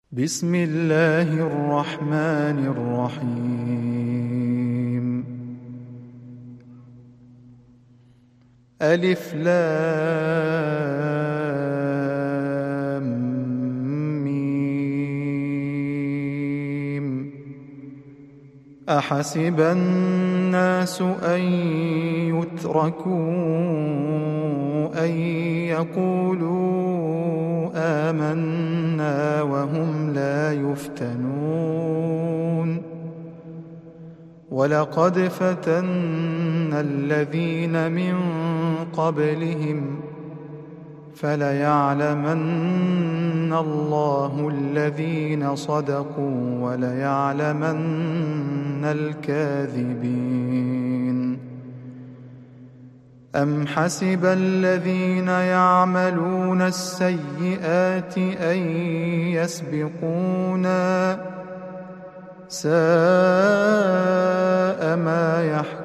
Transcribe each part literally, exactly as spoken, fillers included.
بسم الله الرحمن الرحيم. ألف لام ميم. أحسب الناس أن يتركوا أن يقولوا آمنا وهم لا يفتنون. ولقد فتنا الذين من قبلهم فليعلمن الله الذين صدقوا وليعلمن الكاذبين. أم حسب الذين يعملون السيئات أن يسبقونا ساء ما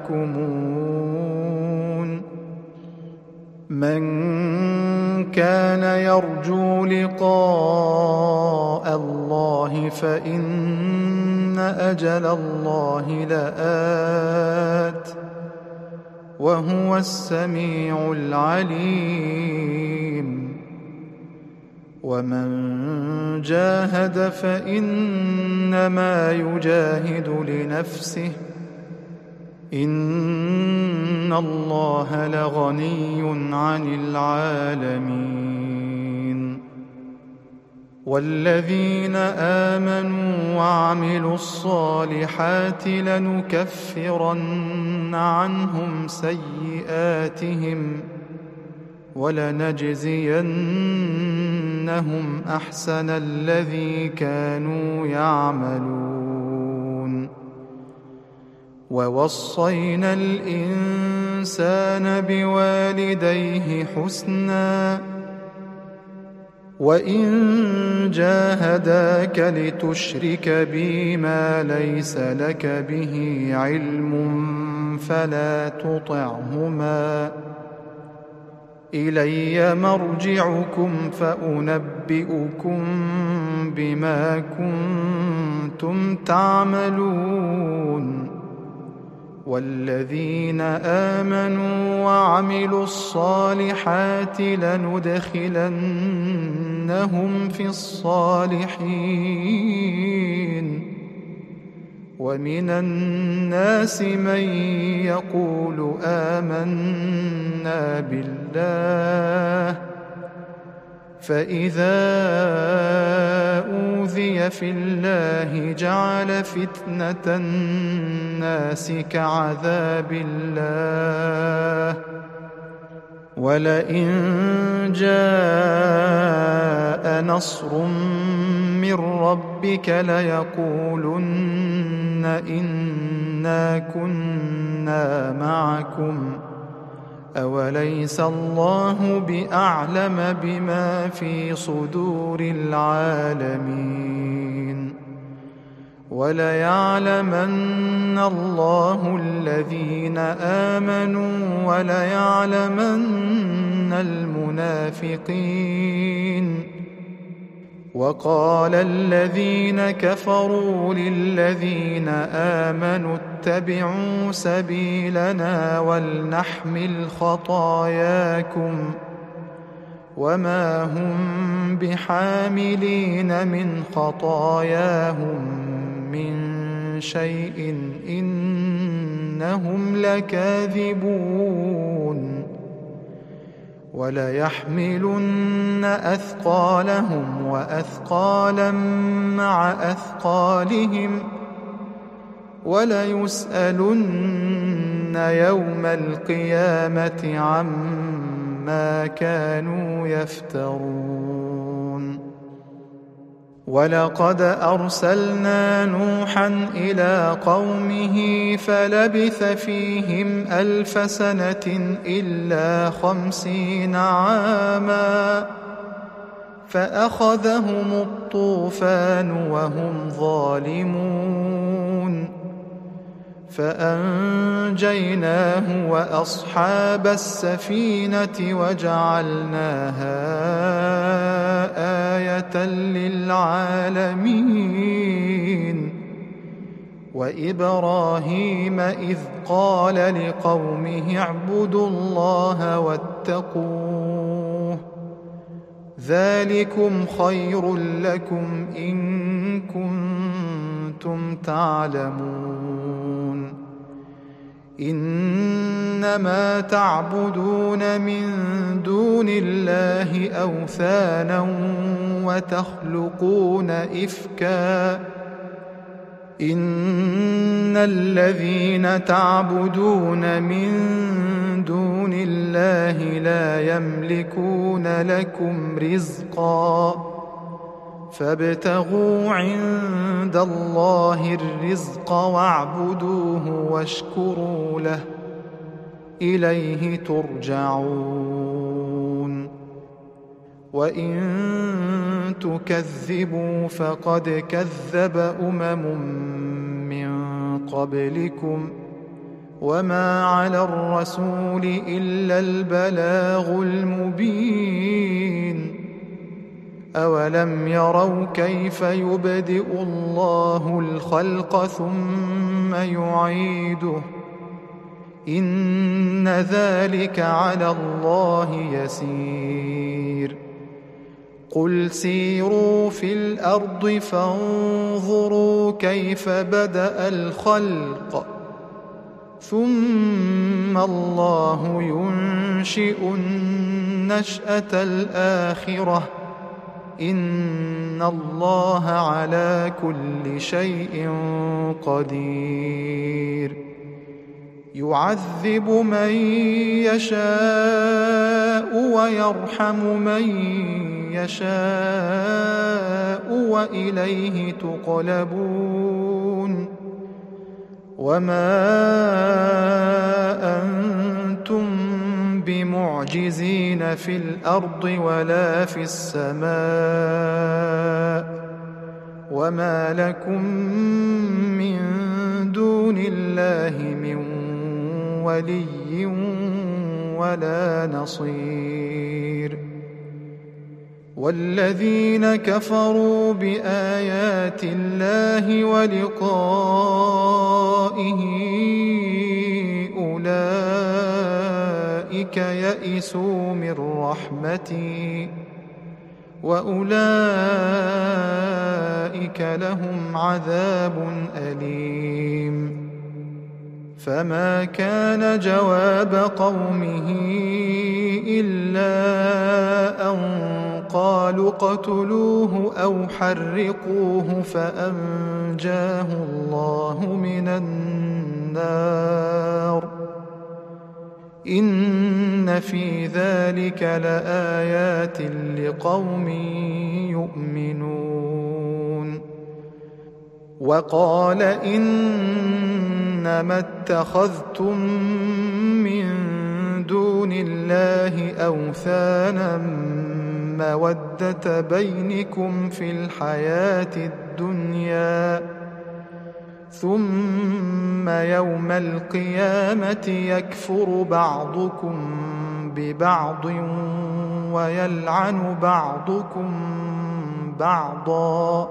يحكمون. من كان يرجو لقاء الله فإن أجل الله لآت وهو السميع العليم. ومن جاهد فإنما يجاهد لنفسه إن الله لغني عن العالمين. والذين آمنوا وعملوا الصالحات لنكفرن عنهم سيئاتهم ولنجزينهم أحسن الذي كانوا يعملون. ووصينا الإنسان بوالديه حسنا وإن جاهداك لتشرك بي ما ليس لك به علم فلا تطعهما إلي مرجعكم فأنبئكم بما كنتم تعملون. والذين آمنوا وعملوا الصالحات لندخلنهم في الصالحين. ومن الناس من يقول آمنا بالله فإذا أوذي في الله جعل فتنة الناس كعذاب الله ولئن جاء نصر من ربك ليقولن إنا كنا معكم أوليس الله بأعلم بما في صدور العالمين. وليعلمن الله الذين آمنوا وليعلمن المنافقين. وقال الذين كفروا للذين آمنوا اتبعوا سبيلنا ولنحمل خطاياكم وما هم بحاملين من خطاياهم من شيء إنهم لكاذبون. وليحملن أثقالهم وأثقالا مع أثقالهم وليسألن يوم القيامة عما كانوا يفترون. ولقد أرسلنا نوحا إلى قومه فلبث فيهم ألف سنة إلا خمسين عاما فأخذهم الطوفان وهم ظالمون فأنجيناه وأصحاب السفينة وجعلناها آية للعالمين وإبراهيم إذ قال لقومه اعبدوا الله واتقوه ذلكم خير لكم إن كنتم تعلمون إنما تعبدون من دون الله أوثانا وتخلقون إفكا إن الذين تعبدون من دون الله لا يملكون لكم رزقا فابتغوا عند الله الرزق واعبدوه واشكروا له إليه ترجعون وإن تكذبوا فقد كذب أمم من قبلكم وما على الرسول إلا البلاغ المبين أولم يروا كيف يبدئ الله الخلق ثم يعيده إن ذلك على الله يسير قل سيروا في الأرض فانظروا كيف بدأ الخلق ثم الله ينشئ النشأة الآخرة إن الله على كل شيء قدير يعذب من يشاء ويرحم من يشاء وإليه تقلبون وما أنتم بمعجزين في الأرض ولا في السماء وما لكم من دون الله من ولي ولا نصير والذين كفروا بآيات الله ولقائه أولئك يئسوا من رحمتي وأولئك لهم عذاب أليم فما كان جواب قومه إلا أن قالوا اقتلوه أو حرقوه فأنجاه الله من النار إن في ذلك لآيات لقوم يؤمنون وقال إنما اتخذتم من دون الله أوثانا مودة بينكم في الحياة الدنيا ثم يوم القيامة يكفر بعضكم ببعض ويلعن بعضكم بعضا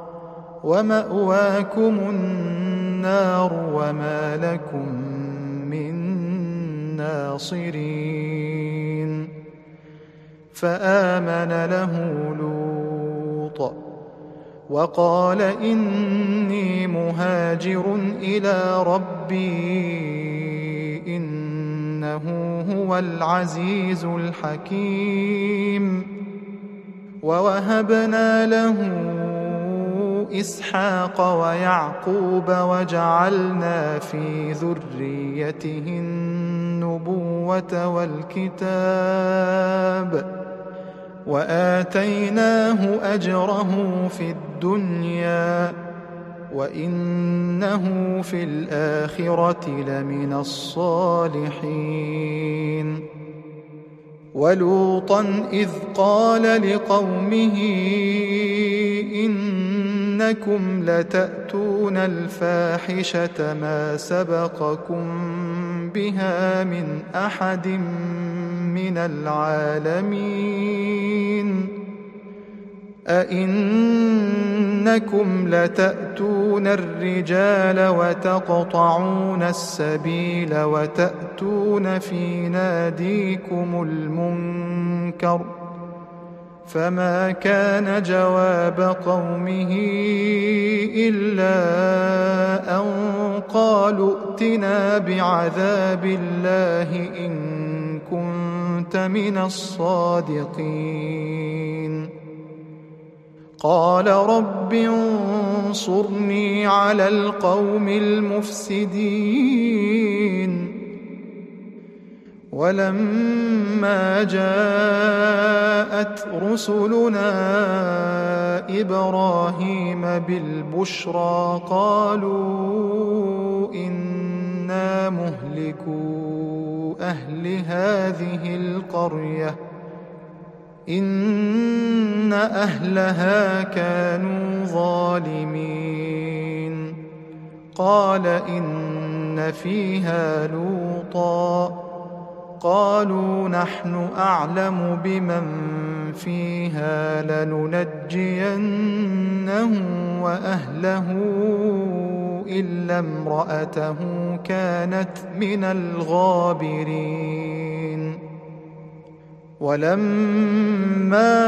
ومأواكم النار وما لكم من ناصرين فآمن له لوط وقال إني مهاجر إلى ربي إنه هو العزيز الحكيم ووهبنا له إسحاق ويعقوب وجعلنا في ذريته النبوة والكتاب وآتيناه أجره في الدنيا وإنه في الآخرة لمن الصالحين ولوطا إذ قال لقومه إن أئنكم لتأتون الفاحشة ما سبقكم بها من أحد من العالمين أئنكم لتأتون الرجال وتقطعون السبيل وتأتون في ناديكم المنكر فما كان جواب قومه إلا أن قالوا ائتنا بعذاب الله إن كنت من الصادقين قال رب انصرني على القوم المفسدين ولما جاءت رسلنا إبراهيم بالبشرى قالوا إنا مهلكو أهل هذه القرية إن أهلها كانوا ظالمين قال إن فيها لوطا قالوا نحن أعلم بمن فيها لننجينه وأهله إلا امرأته كانت من الغابرين ولما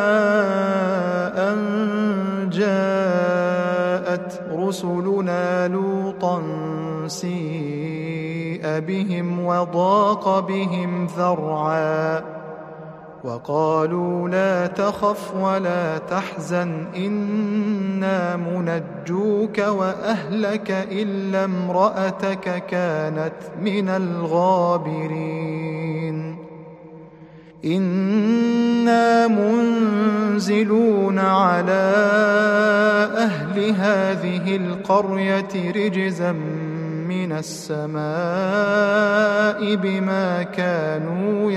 أن جاءت رسلنا لوطا سيء بهم وضاق بهم ذرعا وقالوا لا تخف ولا تحزن إنا منجوك وأهلك إلا امرأتك كانت من الغابرين إنا منزلون على أهل هذه القرية رجزا من السماء بما كانوا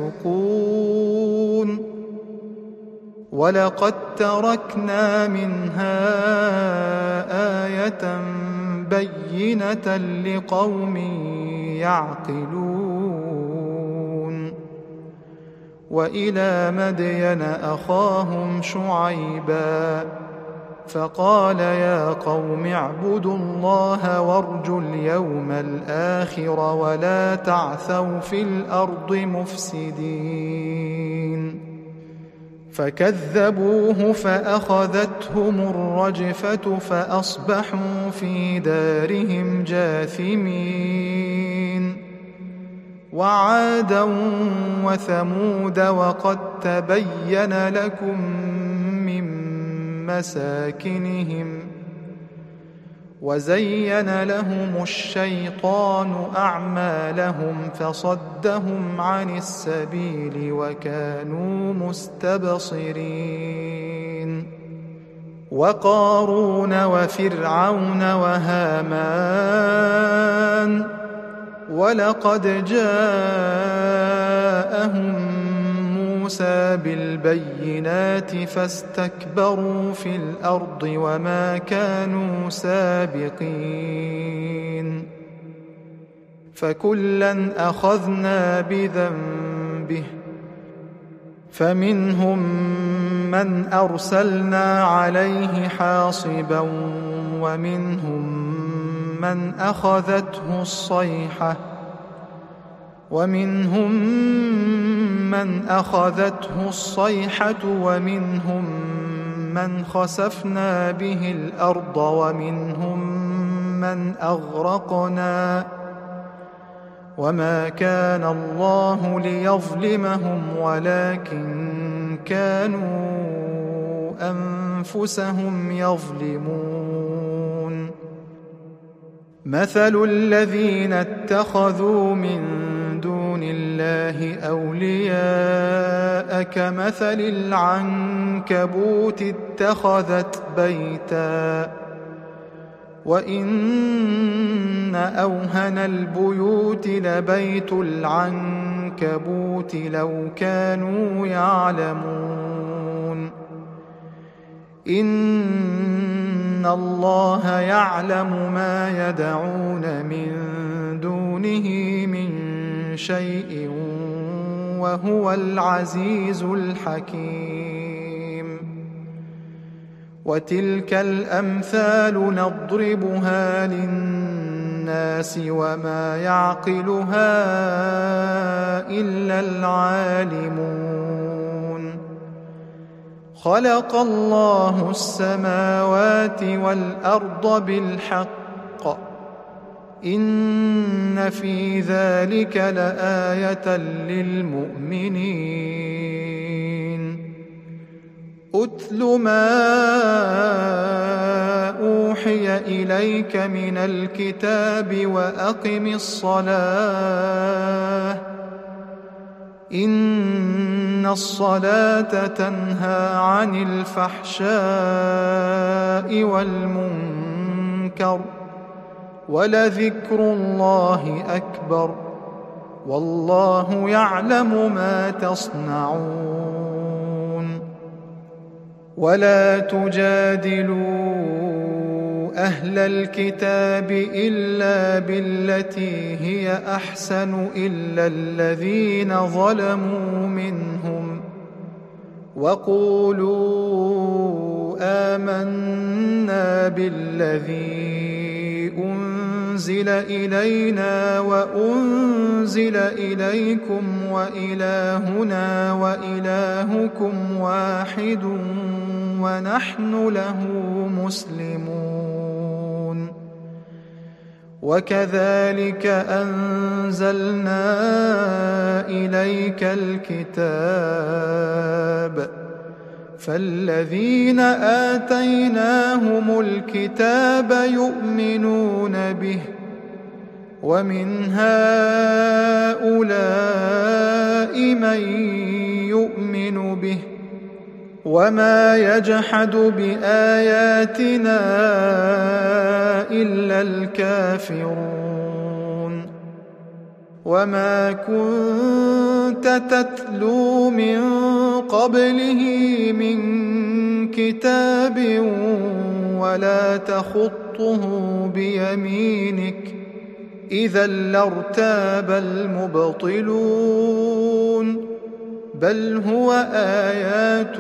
يفسقون ولقد تركنا منها آية بينة لقوم يعقلون وإلى مدين أخاهم شعيبا فقال يا قوم اعبدوا الله وارجوا اليوم الآخر ولا تعثوا في الأرض مفسدين فكذبوه فأخذتهم الرجفة فأصبحوا في دارهم جاثمين وعادا وثمود وقد تبين لكم من مساكنهم وزين لهم الشيطان أعمالهم فصدهم عن السبيل وكانوا مستبصرين وقارون وفرعون وهامان ولقد جاءهم موسى بالبينات فاستكبروا في الأرض وما كانوا سابقين فكلا أخذنا بذنبه فمنهم من أرسلنا عليه حاصبا ومنهم من أخذته الصيحة ومنهم من أخذته الصيحة ومنهم من خسفنا به الأرض ومنهم من أغرقنا وما كان الله ليظلمهم ولكن كانوا أنفسهم يظلمون مثل الذين اتخذوا من دون الله أولياء كمثل العنكبوت اتخذت بيتا وإن أوهن البيوت لبيت العنكبوت لو كانوا يعلمون إن إن الله يعلم ما يدعون من دونه من شيء وهو العزيز الحكيم وتلك الأمثال نضربها للناس وما يعقلها إلا العالمون خلق الله السماوات والأرض بالحق إن في ذلك لآية للمؤمنين أتل ما أوحي إليك من الكتاب وأقم الصلاة إن الصلاة تنهى عن الفحشاء والمنكر ولذكر الله أكبر والله يعلم ما تصنعون ولا تجادلوا أهل الكتاب إلا بالتي هي أحسن إلا الذين ظلموا منهم وقولوا آمنا بالذي أنزل إلينا وأنزل إليكم وإلهنا وإلهكم واحد ونحن له مسلمون وكذلك أنزلنا إليك الكتاب فالذين آتيناهم الكتاب يؤمنون به ومن هؤلاء من يؤمن به وما يجحد بآياتنا إلا الكافرون وما كنت تتلو من قبله من كتاب ولا تخطه بيمينك إذا لارتاب المبطلون بل هو آيات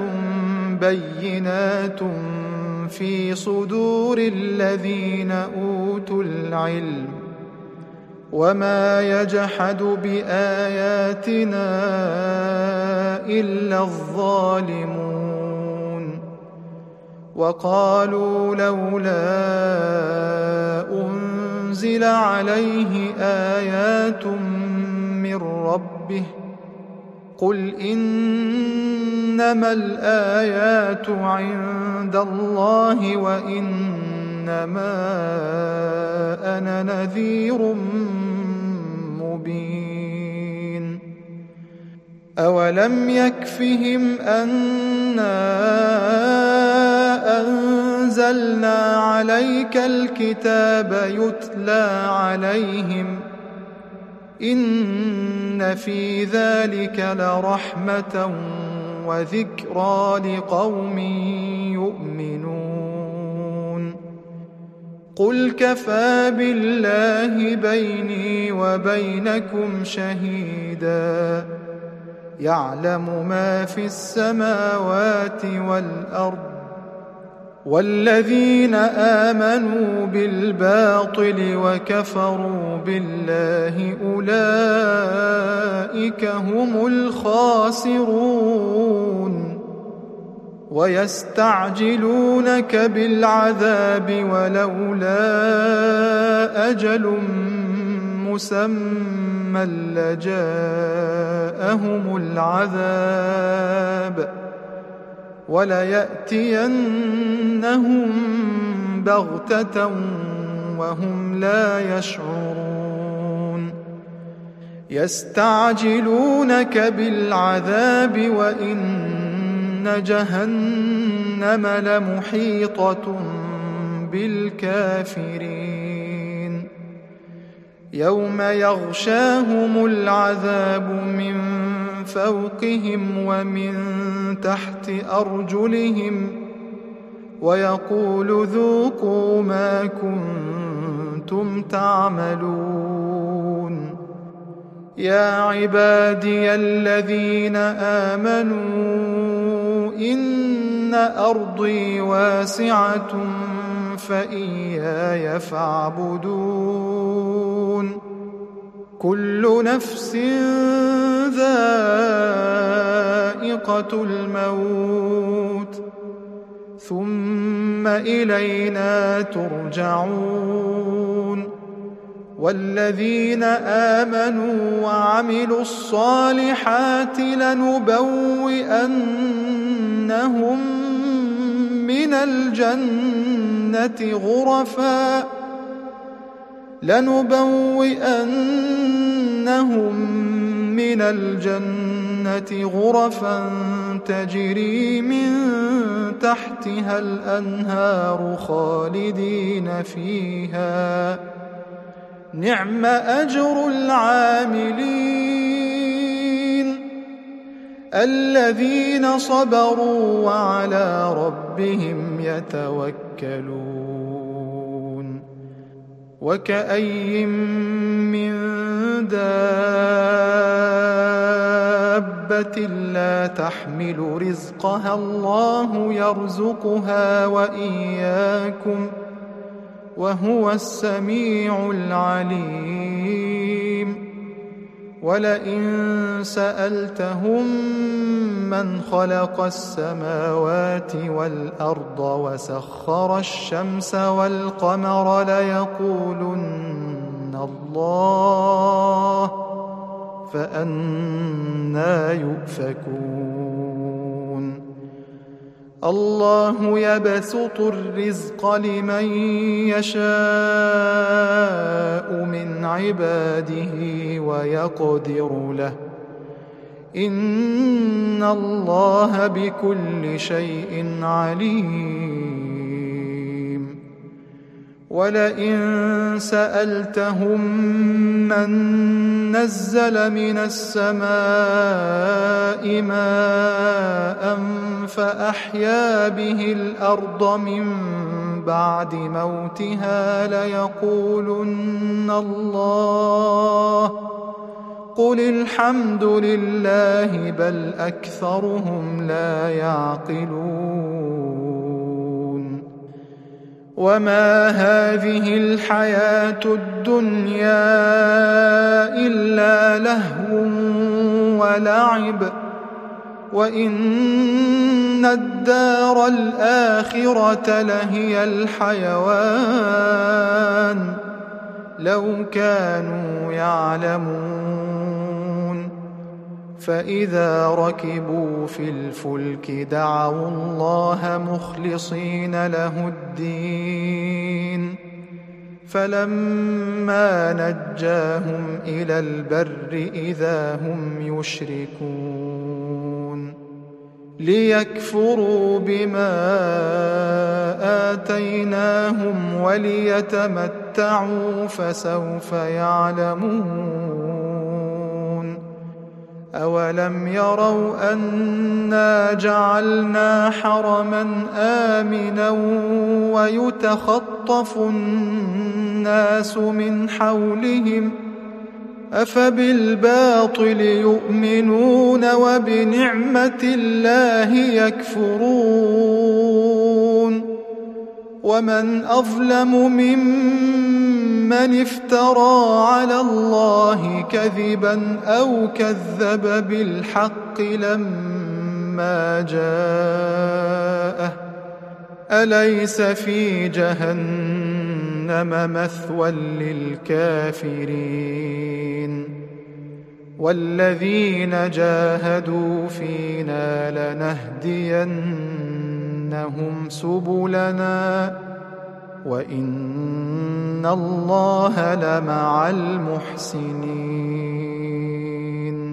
بينات في صدور الذين أوتوا العلم وما يجحد بآياتنا إلا الظالمون وقالوا لولا أنزل عليه آيات من ربه قل إنما الآيات عند الله وإنما أنا نذير مبين أولم يكفهم أنا أنزلنا عليك الكتاب يتلى عليهم إن في ذلك لرحمة وذكرى لقوم يؤمنون قل كفى بالله بيني وبينكم شهيدا يعلم ما في السماوات والأرض والذين آمنوا بالباطل وكفروا بالله أولئك هم الخاسرون ويستعجلونك بالعذاب ولولا أجل مسمى لجاءهم العذاب وليأتينهم بغتة وهم لا يشعرون يستعجلونك بالعذاب وإن جهنم لمحيطة بالكافرين يوم يغشاهم العذاب من فوقهم ومن تحت أرجلهم ويقول ذوقوا ما كنتم تعملون يا عبادي الذين آمنوا إن أرضي واسعة فإياي فاعبدون كل نفس ذائقة الموت ثم إلينا ترجعون والذين آمنوا وعملوا الصالحات لنبوئنهم من الجنة غرفا لنبوئنهم من الجنة غرفا تجري من تحتها الأنهار خالدين فيها نعم أجر العاملين الذين صبروا وعلى ربهم يتوكلون وكأي من دابة لا تحمل رزقها الله يرزقها وإياكم وهو السميع العليم ولئن سألتهم من خلق السماوات والأرض وسخر الشمس والقمر ليقولن الله فأنى يؤفكون الله يبسط الرزق لمن يشاء من عباده ويقدر له إن الله بكل شيء عليم ولئن سألتهم من نزل من السماء ماء فأحيا به الأرض من بعد موتها ليقولن الله قل الحمد لله بل أكثرهم لا يعقلون وما هذه الحياة الدنيا إلا لهو ولعب وإن الدار الآخرة لهي الحيوان لو كانوا يعلمون فإذا ركبوا في الفلك دعوا الله مخلصين له الدين فلما نجاهم إلى البر إذا هم يشركون ليكفروا بما آتيناهم وليتمتعوا فسوف يعلمون أولم يروا أنا جعلنا حرما آمنا ويتخطف الناس من حولهم أفبالباطل يؤمنون وبنعمة الله يكفرون ومن أظلم ممن افترى على الله كذبا أو كذب بالحق لما جاءه أليس في جهنم مثوى للكافرين والذين جاهدوا فينا لنهدينهم سبلنا وإن الله لمع المحسنين